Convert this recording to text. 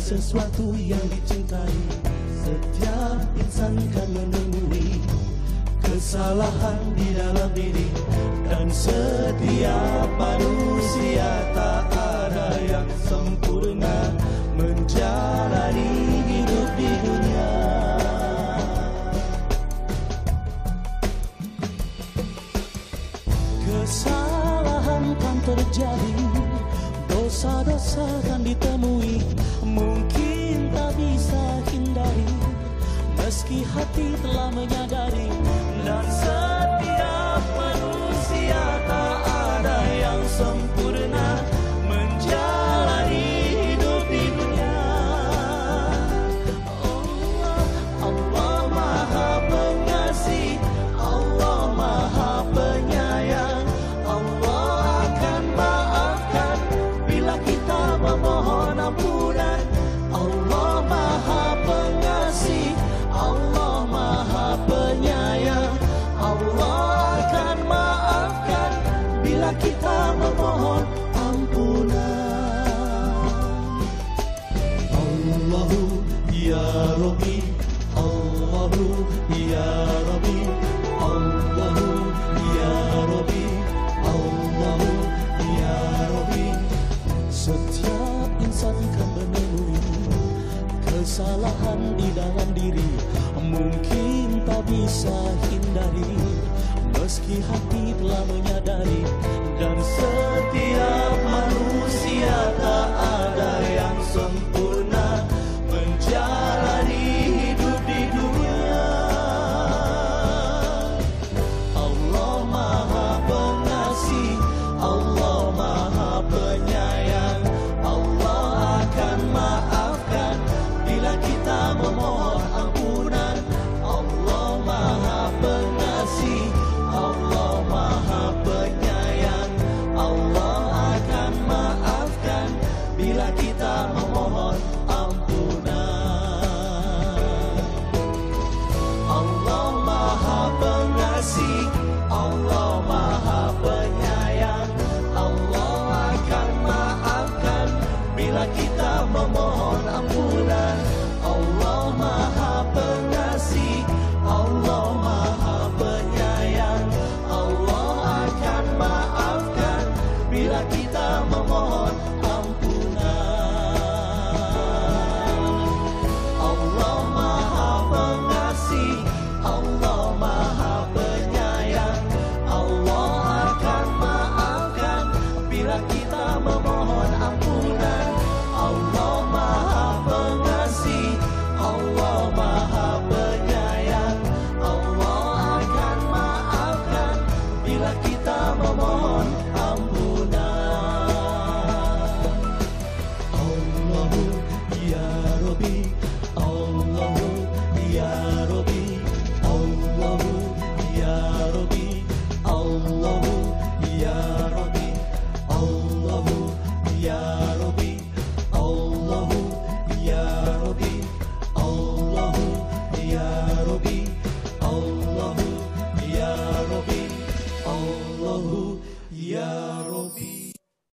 sesuatu yang dicintai. Setiap insan kan menemui kesalahan di dalam diri, dan setiap manusia tak ada yang sempurna menjalani hidup di dunia. Kesalahan kan terjadi, dosa-dosa kan ditemui, mungkin tak bisa hindari, meski hati telah menyadari. Dan setiap manusia tak ada yang sempurna menjalani hidup di dunia. Allah Maha Pengasih, Allah Maha Penyayang. Allah akan maafkan bila kita memohon ampunan. Allah Maha Pengasih, Allah Maha Penyayang. Allah akan maafkan bila kita memohon ampunan. Allahu ya Rabbi, Allahu ya Rabbi, Allahu ya Rabbi, Allahu ya Rabbi. Setiap insan kan menemui kesalahan di dalam diri, mungkin tak bisa hindari, meski hati telah menyadari. Dan setiap manusia tak ada yang sempurna menjalani hidup di dunia. Allah Maha Pengasih, Allah Maha Penyayang. Allah akan maafkan bila kita memohon ampunan. Allah Maha Pengasih, Allah Maha Penyayang. Allah akan maafkan bila kita memohon ampunan. Allah Maha Pengasih, Allah Maha Penyayang. Allah akan maafkan bila kita memohon ampunan. Allah Maha Pengasih, Allah Maha Penyayang. Allah akan maafkan bila kita memohon ampunan. Allah Maha Pengasih, Allah Maha Penyayang. Allah akan maafkan bila kita memohon ampunan. Allah Maha Pengasih, Allah Maha Penyayang. Allah akan maafkan bila kita memohon ampunan. Allahu ya Rabbi, Allahu ya Rabbi, Allahu ya Rabbi, Allahu ya Rabbi, Allahu ya Rabbi, Allahu ya Rabbi, Allahu ya Rabbi, Allahu ya Rabbi, Allahu ya Rabbi.